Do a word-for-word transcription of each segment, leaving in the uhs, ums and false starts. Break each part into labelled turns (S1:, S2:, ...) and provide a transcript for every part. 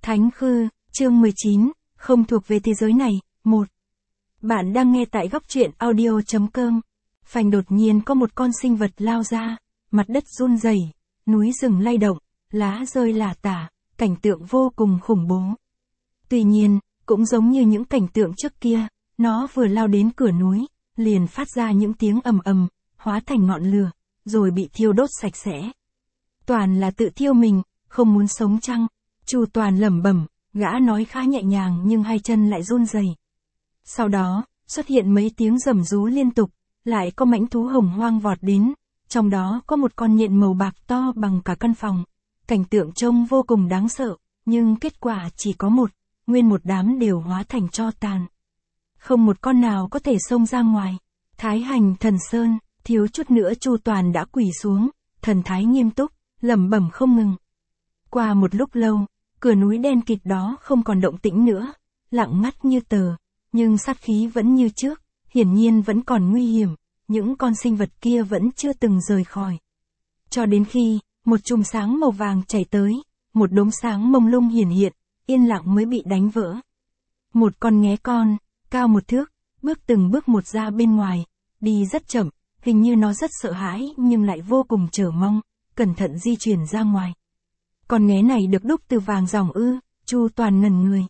S1: Thánh Khư, chương mười chín, không thuộc về thế giới này, một. Bạn đang nghe tại góc truyện audio chấm com. Phanh đột nhiên có một con sinh vật lao ra, mặt đất run rẩy, núi rừng lay động, lá rơi lả tả, cảnh tượng vô cùng khủng bố. Tuy nhiên, cũng giống như những cảnh tượng trước kia, nó vừa lao đến cửa núi, liền phát ra những tiếng ầm ầm, hóa thành ngọn lửa, rồi bị thiêu đốt sạch sẽ. Toàn là tự thiêu mình, không muốn sống chăng? Chu Toàn lẩm bẩm, gã nói khá nhẹ nhàng nhưng hai chân lại run rẩy. Sau đó, xuất hiện mấy tiếng rầm rú liên tục, lại có mãnh thú hồng hoang vọt đến, trong đó có một con nhện màu bạc to bằng cả căn phòng. Cảnh tượng trông vô cùng đáng sợ, nhưng kết quả chỉ có một, nguyên một đám đều hóa thành tro tàn. Không một con nào có thể xông ra ngoài. Thái Hành Thần Sơn, thiếu chút nữa Chu Toàn đã quỳ xuống, thần thái nghiêm túc, lẩm bẩm không ngừng. Qua một lúc lâu, cửa núi đen kịt đó không còn động tĩnh nữa, lặng ngắt như tờ, nhưng sát khí vẫn như trước, hiển nhiên vẫn còn nguy hiểm, những con sinh vật kia vẫn chưa từng rời khỏi. Cho đến khi, một chùm sáng màu vàng chảy tới, một đốm sáng mông lung hiển hiện, yên lặng mới bị đánh vỡ. Một con nghé con, cao một thước, bước từng bước một ra bên ngoài, đi rất chậm, hình như nó rất sợ hãi nhưng lại vô cùng chờ mong, cẩn thận di chuyển ra ngoài. Con nghé này được đúc từ vàng ròng ư? Chu Toàn ngẩn người.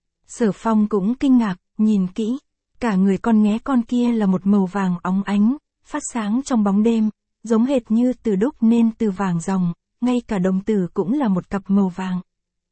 S1: Sở Phong cũng kinh ngạc, nhìn kỹ, cả người con nghé con kia là một màu vàng óng ánh, phát sáng trong bóng đêm, giống hệt như từ đúc nên từ vàng ròng, ngay cả đồng tử cũng là một cặp màu vàng.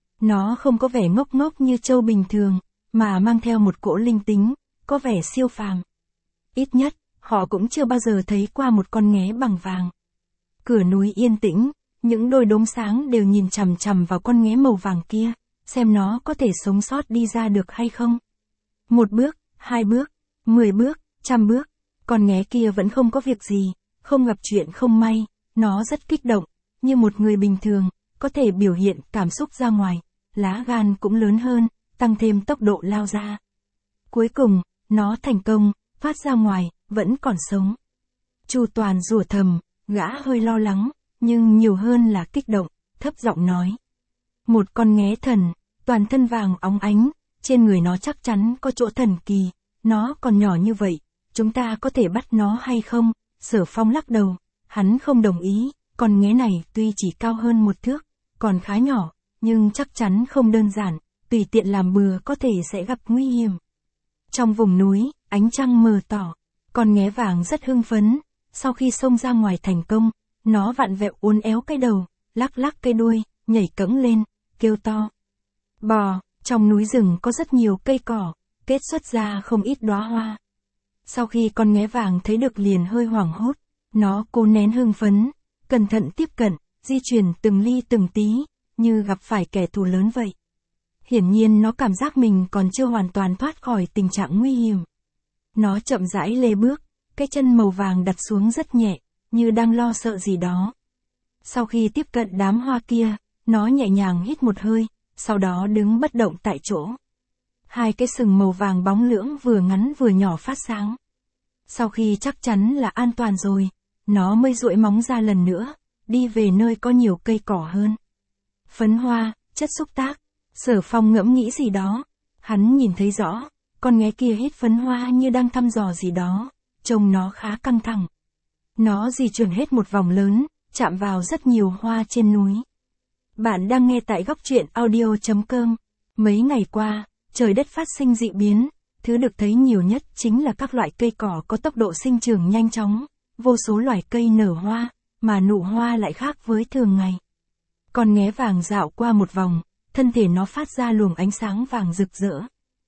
S1: Nó không có vẻ ngốc ngốc như trâu bình thường, mà mang theo một cỗ linh tính, có vẻ siêu phàm. Ít nhất, họ cũng chưa bao giờ thấy qua một con nghé bằng vàng. Cửa núi yên tĩnh, những đôi đốm sáng đều nhìn chằm chằm vào con nghé màu vàng kia, xem nó có thể sống sót đi ra được hay không. Một bước, hai bước, mười bước, trăm bước, con nghé kia vẫn không có việc gì, không gặp chuyện không may, nó rất kích động, như một người bình thường, có thể biểu hiện cảm xúc ra ngoài, lá gan cũng lớn hơn, tăng thêm tốc độ lao ra. Cuối cùng, nó thành công, phát ra ngoài, vẫn còn sống. Chu Toàn rủa thầm, gã hơi lo lắng, nhưng nhiều hơn là kích động, thấp giọng nói. Một con nghé thần, toàn thân vàng óng ánh, trên người nó chắc chắn có chỗ thần kỳ, nó còn nhỏ như vậy, chúng ta có thể bắt nó hay không? Sở Phong lắc đầu, hắn không đồng ý, con nghé này tuy chỉ cao hơn một thước, còn khá nhỏ, nhưng chắc chắn không đơn giản, tùy tiện làm bừa có thể sẽ gặp nguy hiểm. Trong vùng núi, ánh trăng mờ tỏ, con nghé vàng rất hưng phấn, sau khi xông ra ngoài thành công, nó vặn vẹo uốn éo cái đầu, lắc lắc cái đuôi, nhảy cẫng lên, kêu to. Bò, trong núi rừng có rất nhiều cây cỏ, kết xuất ra không ít đóa hoa. Sau khi con nghé vàng thấy được liền hơi hoảng hốt, nó cố nén hưng phấn, cẩn thận tiếp cận, di chuyển từng ly từng tí, như gặp phải kẻ thù lớn vậy. Hiển nhiên nó cảm giác mình còn chưa hoàn toàn thoát khỏi tình trạng nguy hiểm. Nó chậm rãi lê bước, cái chân màu vàng đặt xuống rất nhẹ, như đang lo sợ gì đó. Sau khi tiếp cận đám hoa kia, nó nhẹ nhàng hít một hơi, sau đó đứng bất động tại chỗ. Hai cái sừng màu vàng bóng lưỡng vừa ngắn vừa nhỏ phát sáng. Sau khi chắc chắn là an toàn rồi, nó mới duỗi móng ra lần nữa, đi về nơi có nhiều cây cỏ hơn. Phấn hoa, chất xúc tác. Sở Phong ngẫm nghĩ gì đó, hắn nhìn thấy rõ, con nghé kia hít phấn hoa như đang thăm dò gì đó, trông nó khá căng thẳng. Nó di chuyển hết một vòng lớn, chạm vào rất nhiều hoa trên núi. Bạn đang nghe tại góc truyện audio chấm com. Mấy ngày qua, trời đất phát sinh dị biến, thứ được thấy nhiều nhất chính là các loại cây cỏ có tốc độ sinh trưởng nhanh chóng, vô số loài cây nở hoa, mà nụ hoa lại khác với thường ngày. Con nghé vàng dạo qua một vòng, thân thể nó phát ra luồng ánh sáng vàng rực rỡ.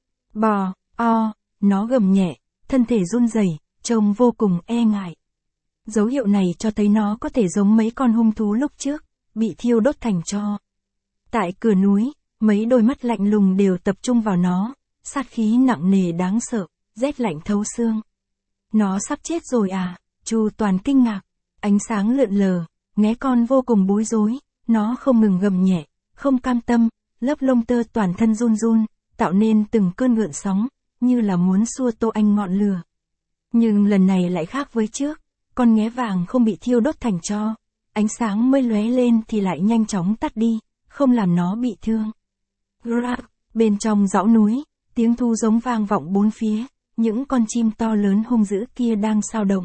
S1: Bò, o, nó gầm nhẹ, thân thể run rẩy, trông vô cùng e ngại. Dấu hiệu này cho thấy nó có thể giống mấy con hung thú lúc trước, bị thiêu đốt thành tro. Tại cửa núi, mấy đôi mắt lạnh lùng đều tập trung vào nó, sát khí nặng nề đáng sợ, rét lạnh thấu xương. Nó sắp chết rồi à? Chu Toàn kinh ngạc, ánh sáng lượn lờ, nghé con vô cùng bối rối, nó không ngừng gầm nhẹ, không cam tâm, lớp lông tơ toàn thân run run, tạo nên từng cơn gợn sóng, như là muốn xua tô anh ngọn lửa. Nhưng lần này lại khác với trước, con nghé vàng không bị thiêu đốt thành tro, ánh sáng mới lóe lên thì lại nhanh chóng tắt đi, không làm nó bị thương. Grak, bên trong dãy núi, tiếng thu giống vang vọng bốn phía, những con chim to lớn hung dữ kia đang xao động.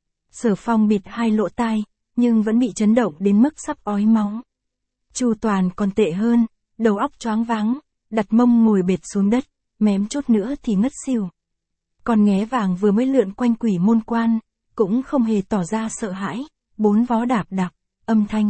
S1: Sở Phong bịt hai lỗ tai, nhưng vẫn bị chấn động đến mức sắp ói máu. Chu Toàn còn tệ hơn, đầu óc choáng váng, đặt mông ngồi bệt xuống đất, mém chút nữa thì ngất xỉu. Con nghé vàng vừa mới lượn quanh quỷ môn quan, cũng không hề tỏ ra sợ hãi, bốn vó đạp đạp, âm thanh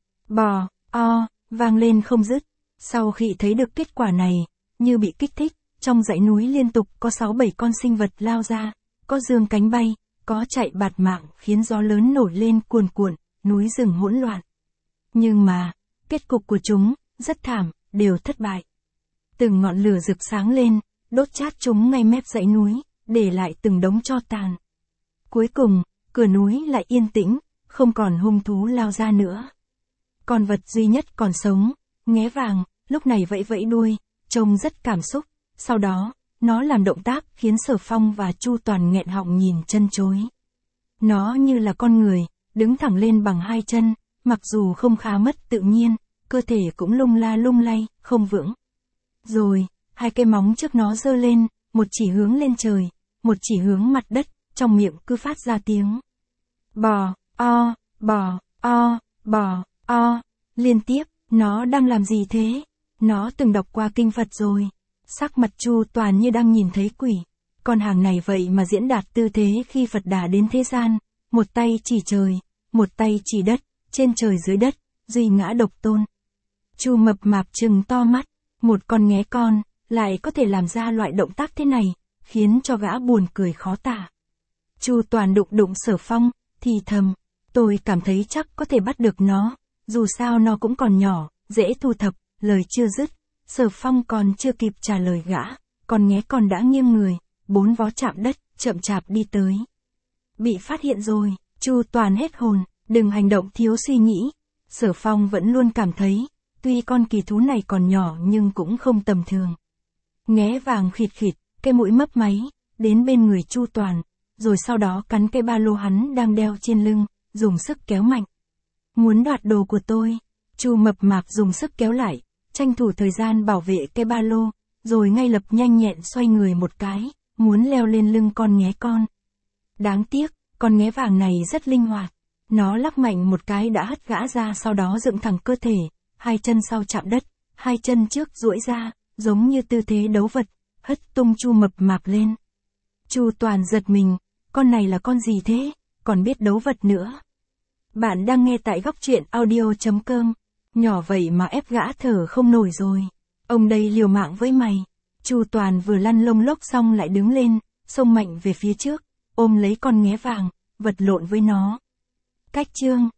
S1: bò, o, vang lên không dứt. Sau khi thấy được kết quả này, như bị kích thích, trong dãy núi liên tục có sáu bảy con sinh vật lao ra, có giương cánh bay, có chạy bạt mạng khiến gió lớn nổi lên cuồn cuộn, núi rừng hỗn loạn. Nhưng mà, kết cục của chúng, rất thảm, đều thất bại. Từng ngọn lửa rực sáng lên, đốt chát chúng ngay mép dãy núi, để lại từng đống tro tàn. Cuối cùng, cửa núi lại yên tĩnh, không còn hung thú lao ra nữa. Con vật duy nhất còn sống, nghé vàng, lúc này vẫy vẫy đuôi, trông rất cảm xúc. Sau đó, nó làm động tác khiến Sở Phong và Chu Toàn nghẹn họng nhìn chân chối. Nó như là con người, đứng thẳng lên bằng hai chân, mặc dù không khá mất tự nhiên, cơ thể cũng lung la lung lay, không vững. Rồi, hai cái móng trước nó giơ lên, một chỉ hướng lên trời, một chỉ hướng mặt đất, trong miệng cứ phát ra tiếng bò, o, bò, o, bò, o, liên tiếp. Nó đang làm gì thế? Nó từng đọc qua kinh Phật rồi. Sắc mặt Chu Toàn như đang nhìn thấy quỷ. Con hàng này vậy mà diễn đạt tư thế khi Phật Đà đến thế gian, một tay chỉ trời, một tay chỉ đất, trên trời dưới đất, duy ngã độc tôn. Chu mập mạp trừng to mắt, một con nghé con, lại có thể làm ra loại động tác thế này, khiến cho gã buồn cười khó tả. Chu Toàn đụng đụng Sở Phong, thì thầm, tôi cảm thấy chắc có thể bắt được nó, dù sao nó cũng còn nhỏ, dễ thu thập. Lời chưa dứt, Sở Phong còn chưa kịp trả lời gã, con nghé con đã nghiêng người, bốn vó chạm đất, chậm chạp đi tới. Bị phát hiện rồi, Chu Toàn hết hồn, đừng hành động thiếu suy nghĩ. Sở Phong vẫn luôn cảm thấy, tuy con kỳ thú này còn nhỏ nhưng cũng không tầm thường. Nghé vàng khịt khịt, cái mũi mấp máy, đến bên người Chu Toàn, rồi sau đó cắn cái ba lô hắn đang đeo trên lưng, dùng sức kéo mạnh. Muốn đoạt đồ của tôi. Chu mập mạp dùng sức kéo lại, tranh thủ thời gian bảo vệ cái ba lô, rồi ngay lập nhanh nhẹn xoay người một cái, muốn leo lên lưng con nghé con. Đáng tiếc, con nghé vàng này rất linh hoạt. Nó lắc mạnh một cái đã hất gã ra, sau đó dựng thẳng cơ thể, hai chân sau chạm đất, hai chân trước duỗi ra, giống như tư thế đấu vật, hất tung Chu mập mạp lên. Chu Toàn giật mình, con này là con gì thế, còn biết đấu vật nữa. Bạn đang nghe tại góc truyện audio chấm com. Nhỏ vậy mà ép gã thở không nổi rồi. Ông đây liều mạng với mày. Chu Toàn vừa lăn lông lốc xong lại đứng lên, xông mạnh về phía trước, ôm lấy con nghé vàng, vật lộn với nó. Cách chương